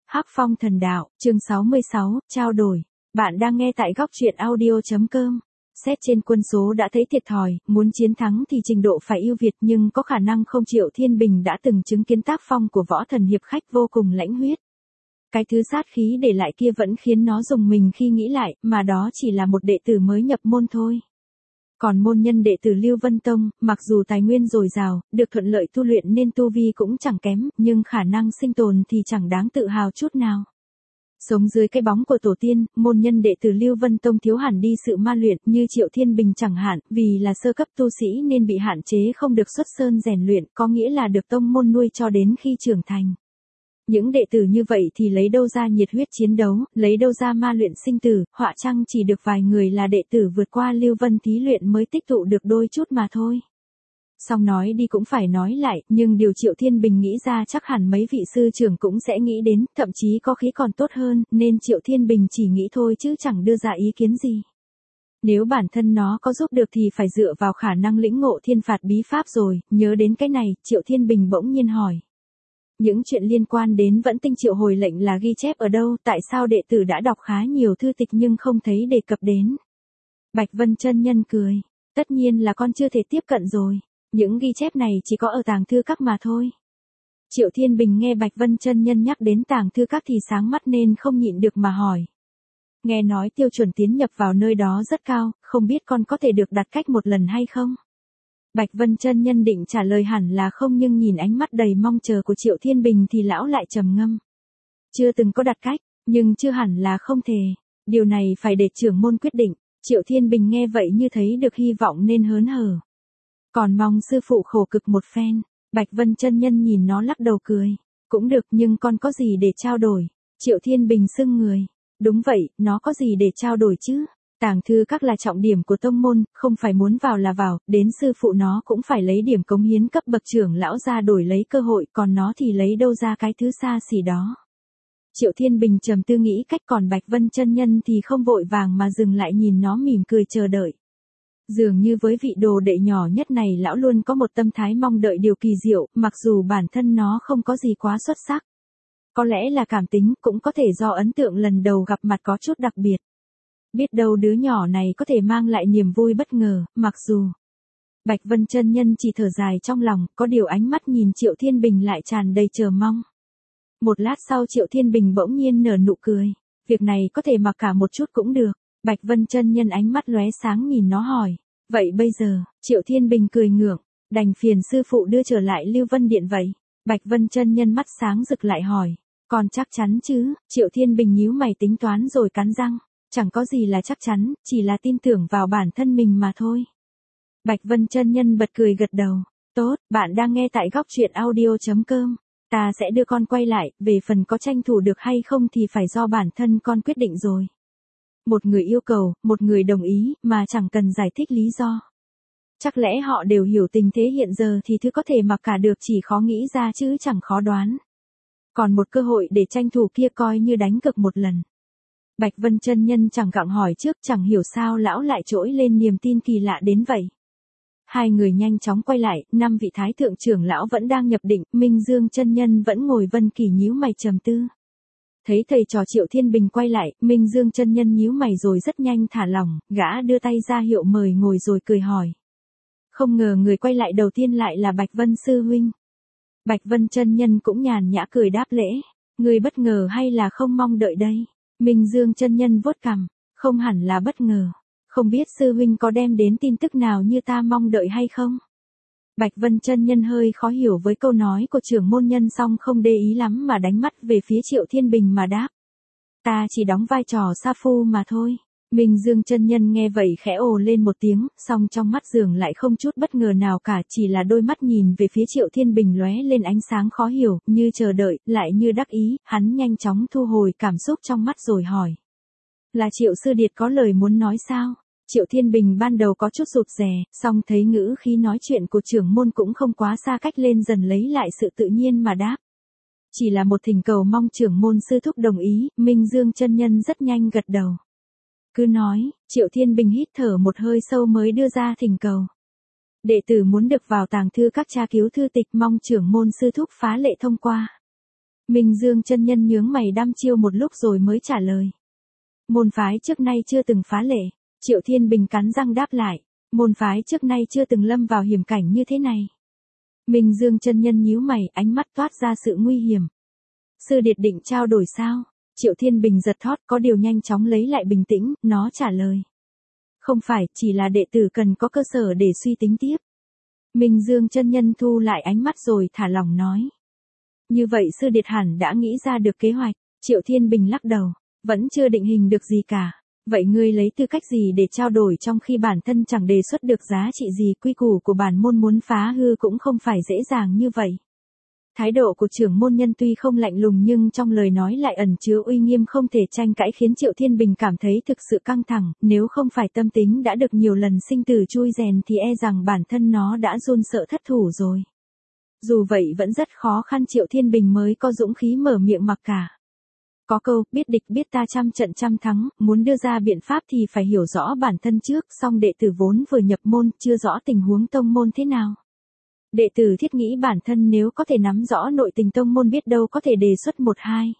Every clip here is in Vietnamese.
Hắc Phong Thần Đạo, chương 66, trao đổi. Bạn đang nghe tại góc truyện audio.com. Xét trên quân số đã thấy thiệt thòi, muốn chiến thắng thì trình độ phải ưu việt nhưng có khả năng không. Triệu Thiên Bình đã từng chứng kiến tác phong của võ thần hiệp khách vô cùng lãnh huyết. Cái thứ sát khí để lại kia vẫn khiến nó rùng mình khi nghĩ lại, mà đó chỉ là một đệ tử mới nhập môn thôi. Còn môn nhân đệ tử Lưu Vân Tông, mặc dù tài nguyên dồi dào, được thuận lợi tu luyện nên tu vi cũng chẳng kém, nhưng khả năng sinh tồn thì chẳng đáng tự hào chút nào. Sống dưới cái bóng của tổ tiên, môn nhân đệ tử Lưu Vân Tông thiếu hẳn đi sự ma luyện, như Triệu Thiên Bình chẳng hạn, vì là sơ cấp tu sĩ nên bị hạn chế không được xuất sơn rèn luyện, có nghĩa là được tông môn nuôi cho đến khi trưởng thành. Những đệ tử như vậy thì lấy đâu ra nhiệt huyết chiến đấu, lấy đâu ra ma luyện sinh tử, họa chăng chỉ được vài người là đệ tử vượt qua Lưu Vân thí luyện mới tích tụ được đôi chút mà thôi. Song nói đi cũng phải nói lại, nhưng điều Triệu Thiên Bình nghĩ ra chắc hẳn mấy vị sư trưởng cũng sẽ nghĩ đến, thậm chí có khi còn tốt hơn, nên Triệu Thiên Bình chỉ nghĩ thôi chứ chẳng đưa ra ý kiến gì. Nếu bản thân nó có giúp được thì phải dựa vào khả năng lĩnh ngộ thiên phạt bí pháp rồi. Nhớ đến cái này, Triệu Thiên Bình bỗng nhiên hỏi. Những chuyện liên quan đến Vẫn Tinh Triệu hồi lệnh là ghi chép ở đâu, tại sao đệ tử đã đọc khá nhiều thư tịch nhưng không thấy đề cập đến? Bạch Vân chân nhân cười. Tất nhiên là con chưa thể tiếp cận rồi. Những ghi chép này chỉ có ở tàng thư các mà thôi. Triệu Thiên Bình nghe Bạch Vân chân nhân nhắc đến tàng thư các thì sáng mắt nên không nhịn được mà hỏi. Nghe nói tiêu chuẩn tiến nhập vào nơi đó rất cao, không biết con có thể được đặt cách một lần hay không? Bạch Vân chân nhân định trả lời hẳn là không, nhưng nhìn ánh mắt đầy mong chờ của Triệu Thiên Bình thì lão lại trầm ngâm. Chưa từng có đặt cách, nhưng chưa hẳn là không thể. Điều này phải để trưởng môn quyết định. Triệu Thiên Bình nghe vậy như thấy được hy vọng nên hớn hở. Còn mong sư phụ khổ cực một phen. Bạch Vân chân nhân nhìn nó lắc đầu cười. Cũng được, nhưng con có gì để trao đổi? Triệu Thiên Bình sưng người. Đúng vậy, nó có gì để trao đổi chứ? Tàng thư các là trọng điểm của tông môn, không phải muốn vào là vào, đến sư phụ nó cũng phải lấy điểm cống hiến cấp bậc trưởng lão ra đổi lấy cơ hội, còn nó thì lấy đâu ra cái thứ xa xỉ đó. Triệu Thiên Bình trầm tư nghĩ cách, còn Bạch Vân chân nhân thì không vội vàng mà dừng lại nhìn nó mỉm cười chờ đợi. Dường như với vị đồ đệ nhỏ nhất này lão luôn có một tâm thái mong đợi điều kỳ diệu, mặc dù bản thân nó không có gì quá xuất sắc. Có lẽ là cảm tính, cũng có thể do ấn tượng lần đầu gặp mặt có chút đặc biệt. Biết đâu đứa nhỏ này có thể mang lại niềm vui bất ngờ, mặc dù. Bạch Vân chân nhân chỉ thở dài trong lòng, có điều ánh mắt nhìn Triệu Thiên Bình lại tràn đầy chờ mong. Một lát sau Triệu Thiên Bình bỗng nhiên nở nụ cười. Việc này có thể mặc cả một chút cũng được. Bạch Vân chân nhân ánh mắt lóe sáng nhìn nó hỏi. Vậy bây giờ, Triệu Thiên Bình cười ngượng, đành phiền sư phụ đưa trở lại Lưu Vân Điện vậy. Bạch Vân chân nhân mắt sáng rực lại hỏi. Còn chắc chắn chứ? Triệu Thiên Bình nhíu mày tính toán rồi cắn răng. Chẳng có gì là chắc chắn, chỉ là tin tưởng vào bản thân mình mà thôi. Bạch Vân chân nhân bật cười gật đầu. Tốt, bạn đang nghe tại góc truyện audio.com. Ta sẽ đưa con quay lại, về phần có tranh thủ được hay không thì phải do bản thân con quyết định rồi. Một người yêu cầu, một người đồng ý, mà chẳng cần giải thích lý do. Chắc lẽ họ đều hiểu tình thế hiện giờ thì thứ có thể mặc cả được chỉ khó nghĩ ra chứ chẳng khó đoán. Còn một cơ hội để tranh thủ kia coi như đánh cược một lần. Bạch Vân chân nhân chẳng gặng hỏi trước, chẳng hiểu sao lão lại trỗi lên niềm tin kỳ lạ đến vậy. Hai người nhanh chóng quay lại, 5 vị thái thượng trưởng lão vẫn đang nhập định, Minh Dương chân nhân vẫn ngồi Vân Kỳ nhíu mày trầm tư. Thấy thầy trò Triệu Thiên Bình quay lại, Minh Dương chân nhân nhíu mày rồi rất nhanh thả lỏng, gã đưa tay ra hiệu mời ngồi rồi cười hỏi. Không ngờ người quay lại đầu tiên lại là Bạch Vân sư huynh. Bạch Vân chân nhân cũng nhàn nhã cười đáp lễ. Người bất ngờ hay là không mong đợi đây? Minh Dương chân nhân vuốt cằm, không hẳn là bất ngờ. Không biết sư huynh có đem đến tin tức nào như ta mong đợi hay không? Bạch Vân chân nhân hơi khó hiểu với câu nói của trưởng môn nhân song không để ý lắm mà đánh mắt về phía Triệu Thiên Bình mà đáp. Ta chỉ đóng vai trò sa phu mà thôi. Minh Dương chân nhân nghe vậy khẽ ồ lên một tiếng, song trong mắt dường lại không chút bất ngờ nào cả, chỉ là đôi mắt nhìn về phía Triệu Thiên Bình lóe lên ánh sáng khó hiểu, như chờ đợi, lại như đắc ý, hắn nhanh chóng thu hồi cảm xúc trong mắt rồi hỏi. Là Triệu sư điệt có lời muốn nói sao? Triệu Thiên Bình ban đầu có chút rụt rè, song thấy ngữ khí nói chuyện của trưởng môn cũng không quá xa cách lên dần lấy lại sự tự nhiên mà đáp. Chỉ là một thỉnh cầu mong trưởng môn sư thúc đồng ý, Minh Dương chân nhân rất nhanh gật đầu. Cứ nói, Triệu Thiên Bình hít thở một hơi sâu mới đưa ra thỉnh cầu. Đệ tử muốn được vào tàng thư các tra cứu thư tịch, mong trưởng môn sư thúc phá lệ thông qua. Minh Dương chân nhân nhướng mày đăm chiêu một lúc rồi mới trả lời. Môn phái trước nay chưa từng phá lệ. Triệu Thiên Bình cắn răng đáp lại. Môn phái trước nay chưa từng lâm vào hiểm cảnh như thế này. Minh Dương chân nhân nhíu mày, ánh mắt toát ra sự nguy hiểm. Sư điệt định trao đổi sao? Triệu Thiên Bình giật thót, có điều nhanh chóng lấy lại bình tĩnh, nó trả lời. Không phải, chỉ là đệ tử cần có cơ sở để suy tính tiếp. Minh Dương chân nhân thu lại ánh mắt rồi thả lỏng nói. Như vậy sư điệt hẳn đã nghĩ ra được kế hoạch. Triệu Thiên Bình lắc đầu, vẫn chưa định hình được gì cả. Vậy ngươi lấy tư cách gì để trao đổi trong khi bản thân chẳng đề xuất được giá trị gì? Quy củ của bản môn muốn phá hư cũng không phải dễ dàng như vậy. Thái độ của trưởng môn nhân tuy không lạnh lùng nhưng trong lời nói lại ẩn chứa uy nghiêm không thể tranh cãi, khiến Triệu Thiên Bình cảm thấy thực sự căng thẳng. Nếu không phải tâm tính đã được nhiều lần sinh tử chui rèn thì e rằng bản thân nó đã run sợ thất thủ rồi. Dù vậy vẫn rất khó khăn Triệu Thiên Bình mới có dũng khí mở miệng mặc cả. Có câu, biết địch biết ta trăm trận trăm thắng, muốn đưa ra biện pháp thì phải hiểu rõ bản thân trước, song đệ tử vốn vừa nhập môn, chưa rõ tình huống tông môn thế nào. Đệ tử thiết nghĩ bản thân nếu có thể nắm rõ nội tình tông môn biết đâu có thể đề xuất một hai.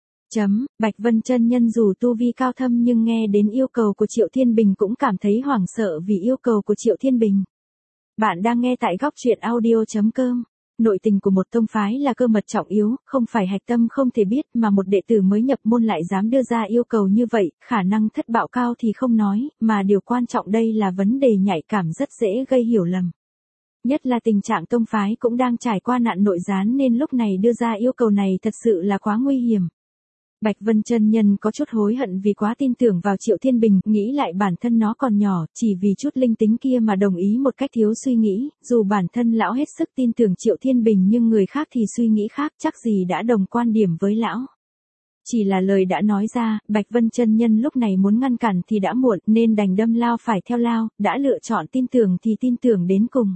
Bạch Vân chân nhân dù tu vi cao thâm nhưng nghe đến yêu cầu của Triệu Thiên Bình cũng cảm thấy hoảng sợ vì yêu cầu của Triệu Thiên Bình. Bạn đang nghe tại góc truyện audio.com. Nội tình của một tông phái là cơ mật trọng yếu, không phải hạch tâm không thể biết mà một đệ tử mới nhập môn lại dám đưa ra yêu cầu như vậy, khả năng thất bại cao thì không nói, mà điều quan trọng đây là vấn đề nhạy cảm rất dễ gây hiểu lầm. Nhất là tình trạng tông phái cũng đang trải qua nạn nội gián nên lúc này đưa ra yêu cầu này thật sự là quá nguy hiểm. Bạch Vân chân nhân có chút hối hận vì quá tin tưởng vào Triệu Thiên Bình, nghĩ lại bản thân nó còn nhỏ, chỉ vì chút linh tính kia mà đồng ý một cách thiếu suy nghĩ, dù bản thân lão hết sức tin tưởng Triệu Thiên Bình nhưng người khác thì suy nghĩ khác, chắc gì đã đồng quan điểm với lão. Chỉ là lời đã nói ra, Bạch Vân chân nhân lúc này muốn ngăn cản thì đã muộn nên đành đâm lao phải theo lao, đã lựa chọn tin tưởng thì tin tưởng đến cùng.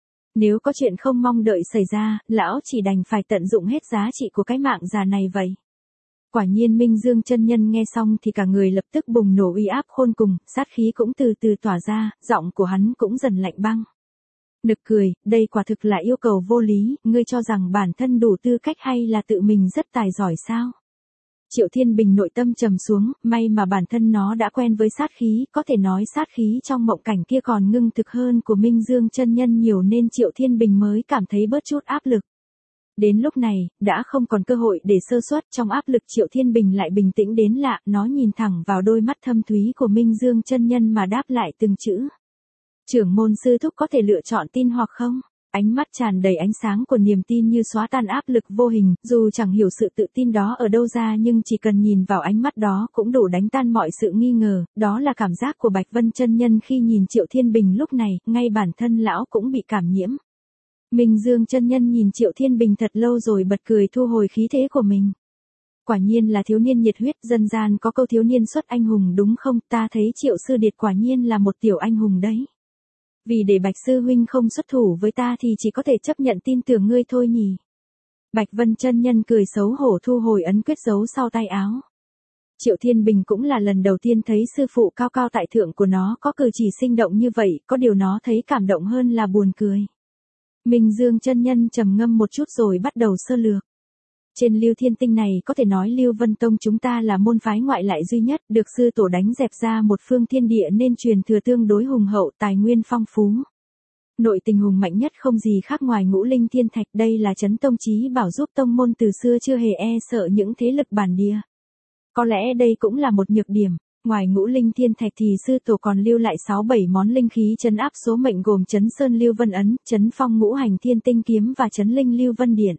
Nếu có chuyện không mong đợi xảy ra, lão chỉ đành phải tận dụng hết giá trị của cái mạng già này vậy. Quả nhiên Minh Dương chân nhân nghe xong thì cả người lập tức bùng nổ uy áp khôn cùng, sát khí cũng từ từ tỏa ra, giọng của hắn cũng dần lạnh băng. Nực cười, đây quả thực là yêu cầu vô lý, ngươi cho rằng bản thân đủ tư cách hay là tự mình rất tài giỏi sao? Triệu Thiên Bình nội tâm trầm xuống, may mà bản thân nó đã quen với sát khí, có thể nói sát khí trong mộng cảnh kia còn ngưng thực hơn của Minh Dương chân nhân nhiều nên Triệu Thiên Bình mới cảm thấy bớt chút áp lực. Đến lúc này, đã không còn cơ hội để sơ suất, trong áp lực Triệu Thiên Bình lại bình tĩnh đến lạ, nó nhìn thẳng vào đôi mắt thâm thúy của Minh Dương chân nhân mà đáp lại từng chữ. Trưởng môn sư thúc có thể lựa chọn tin hoặc không? Ánh mắt tràn đầy ánh sáng của niềm tin như xóa tan áp lực vô hình, dù chẳng hiểu sự tự tin đó ở đâu ra nhưng chỉ cần nhìn vào ánh mắt đó cũng đủ đánh tan mọi sự nghi ngờ, đó là cảm giác của Bạch Vân chân nhân khi nhìn Triệu Thiên Bình lúc này, ngay bản thân lão cũng bị cảm nhiễm. Minh Dương chân nhân nhìn Triệu Thiên Bình thật lâu rồi bật cười thu hồi khí thế của mình. Quả nhiên là thiếu niên nhiệt huyết, dân gian có câu thiếu niên xuất anh hùng đúng không, ta thấy Triệu sư điệt quả nhiên là một tiểu anh hùng đấy. Vì để Bạch sư huynh không xuất thủ với ta thì chỉ có thể chấp nhận tin tưởng ngươi thôi nhỉ. Bạch Vân chân nhân cười xấu hổ thu hồi ấn quyết giấu sau tay áo. Triệu Thiên Bình cũng là lần đầu tiên thấy sư phụ cao cao tại thượng của nó có cử chỉ sinh động như vậy, có điều nó thấy cảm động hơn là buồn cười. Minh Dương chân nhân trầm ngâm một chút rồi bắt đầu sơ lược. Trên Lưu Thiên Tinh này có thể nói Lưu Vân Tông chúng ta là môn phái ngoại lại duy nhất, được sư tổ đánh dẹp ra một phương thiên địa nên truyền thừa tương đối hùng hậu, tài nguyên phong phú. Nội tình hùng mạnh nhất không gì khác ngoài Ngũ Linh Thiên Thạch, đây là trấn tông chí bảo giúp tông môn từ xưa chưa hề e sợ những thế lực bản địa. Có lẽ đây cũng là một nhược điểm. Ngoài Ngũ Linh Thiên Thạch thì sư tổ còn lưu lại 6-7 món linh khí trấn áp số mệnh gồm Trấn Sơn Lưu Vân Ấn, Trấn Phong Ngũ Hành Thiên Tinh Kiếm và Trấn Linh Lưu Vân Điện.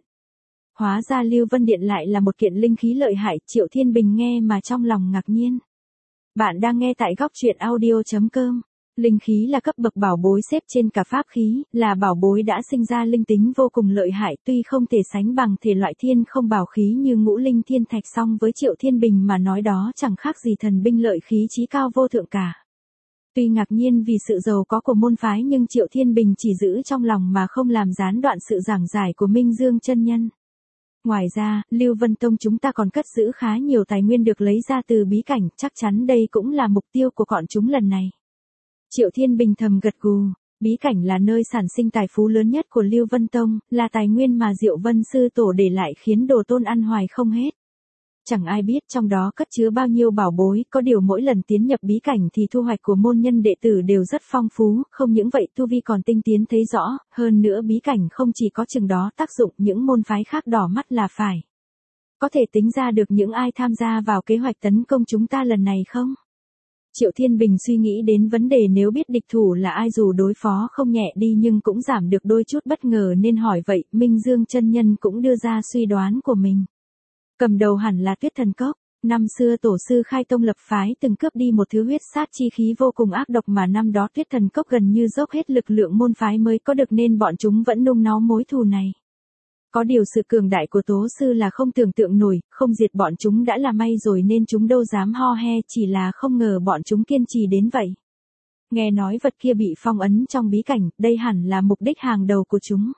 Hóa ra Lưu Vân Điện lại là một kiện linh khí lợi hại, Triệu Thiên Bình nghe mà trong lòng ngạc nhiên. Bạn đang nghe tại góc truyện audio.com. Linh khí là cấp bậc bảo bối xếp trên cả pháp khí, là bảo bối đã sinh ra linh tính vô cùng lợi hại, tuy không thể sánh bằng thể loại thiên không bảo khí như Ngũ Linh Thiên Thạch, song với Triệu Thiên Bình mà nói đó chẳng khác gì thần binh lợi khí chí cao vô thượng cả. Tuy ngạc nhiên vì sự giàu có của môn phái nhưng Triệu Thiên Bình chỉ giữ trong lòng mà không làm gián đoạn sự giảng giải của Minh Dương chân nhân. Ngoài ra, Lưu Vân Tông chúng ta còn cất giữ khá nhiều tài nguyên được lấy ra từ bí cảnh, chắc chắn đây cũng là mục tiêu của bọn chúng lần này. Triệu Thiên Bình thầm gật gù, Bí cảnh là nơi sản sinh tài phú lớn nhất của Lưu Vân Tông, là tài nguyên mà Diệu Vân sư tổ để lại khiến đồ tôn ăn hoài không hết. Chẳng ai biết trong đó cất chứa bao nhiêu bảo bối, có điều mỗi lần tiến nhập bí cảnh thì thu hoạch của môn nhân đệ tử đều rất phong phú, không những vậy tu vi còn tinh tiến thấy rõ, hơn nữa bí cảnh không chỉ có chừng đó tác dụng, những môn phái khác đỏ mắt là phải. Có thể tính ra được những ai tham gia vào kế hoạch tấn công chúng ta lần này không? Triệu Thiên Bình suy nghĩ đến vấn đề nếu biết địch thủ là ai dù đối phó không nhẹ đi nhưng cũng giảm được đôi chút bất ngờ nên hỏi vậy, Minh Dương chân nhân cũng đưa ra suy đoán của mình. Cầm đầu hẳn là Tuyết Thần Cốc, năm xưa tổ sư khai tông lập phái từng cướp đi một thứ huyết sát chi khí vô cùng ác độc mà năm đó Tuyết Thần Cốc gần như dốc hết lực lượng môn phái mới có được nên bọn chúng vẫn nung náu mối thù này. Có điều sự cường đại của tố sư là không tưởng tượng nổi, không diệt bọn chúng đã là may rồi nên chúng đâu dám ho he, chỉ là không ngờ bọn chúng kiên trì đến vậy. Nghe nói vật kia bị phong ấn trong bí cảnh, đây hẳn là mục đích hàng đầu của chúng.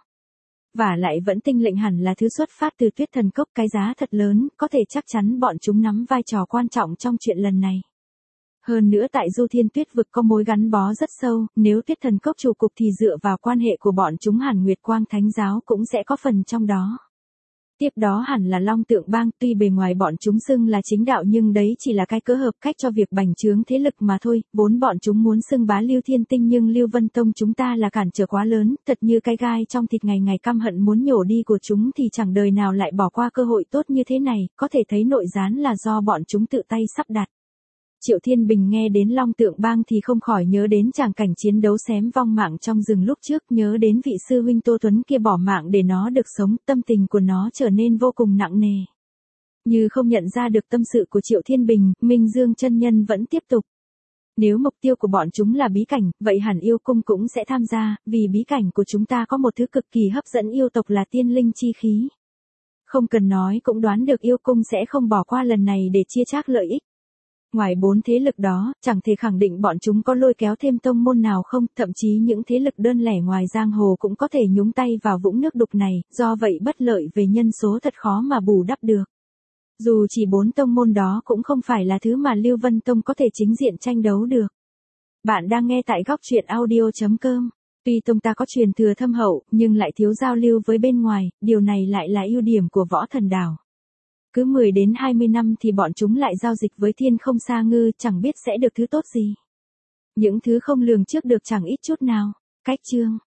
Và lại vẫn tinh lệnh hẳn là thứ xuất phát từ Tuyết Thần Cốc, cái giá thật lớn, có thể chắc chắn bọn chúng nắm vai trò quan trọng trong chuyện lần này. Hơn nữa tại Du Thiên Tuyết vực có mối gắn bó rất sâu, nếu Tuyết Thần Cốc trụ cục thì dựa vào quan hệ của bọn chúng hẳn Nguyệt Quang Thánh Giáo cũng sẽ có phần trong đó. Tiếp đó hẳn là Long Tượng Bang, tuy bề ngoài bọn chúng xưng là chính đạo nhưng đấy chỉ là cái cớ hợp cách cho việc bành trướng thế lực mà thôi, vốn bọn chúng muốn xưng bá Lưu Thiên Tinh nhưng Lưu Vân Tông chúng ta là cản trở quá lớn, thật như cái gai trong thịt ngày ngày căm hận muốn nhổ đi của chúng thì chẳng đời nào lại bỏ qua cơ hội tốt như thế này, có thể thấy nội gián là do bọn chúng tự tay sắp đặt. Triệu Thiên Bình nghe đến Long Tượng Bang thì không khỏi nhớ đến tràng cảnh chiến đấu xém vong mạng trong rừng lúc trước, nhớ đến vị sư huynh Tô Tuấn kia bỏ mạng để nó được sống, tâm tình của nó trở nên vô cùng nặng nề. Như không nhận ra được tâm sự của Triệu Thiên Bình, Minh Dương chân nhân vẫn tiếp tục. Nếu mục tiêu của bọn chúng là bí cảnh, vậy hẳn yêu cung cũng sẽ tham gia, vì bí cảnh của chúng ta có một thứ cực kỳ hấp dẫn yêu tộc là tiên linh chi khí. Không cần nói cũng đoán được yêu cung sẽ không bỏ qua lần này để chia chác lợi ích. Ngoài 4 thế lực đó, chẳng thể khẳng định bọn chúng có lôi kéo thêm tông môn nào không, thậm chí những thế lực đơn lẻ ngoài giang hồ cũng có thể nhúng tay vào vũng nước đục này, do vậy bất lợi về nhân số thật khó mà bù đắp được. Dù chỉ 4 tông môn đó cũng không phải là thứ mà Lưu Vân Tông có thể chính diện tranh đấu được. Bạn đang nghe tại góc truyện audio.com. Tuy tông ta có truyền thừa thâm hậu, nhưng lại thiếu giao lưu với bên ngoài, điều này lại là ưu điểm của Võ Thần Đảo. Cứ 10 đến 20 năm thì bọn chúng lại giao dịch với Thiên Không Sa Ngư, chẳng biết sẽ được thứ tốt gì. Những thứ không lường trước được chẳng ít chút nào. Cách chương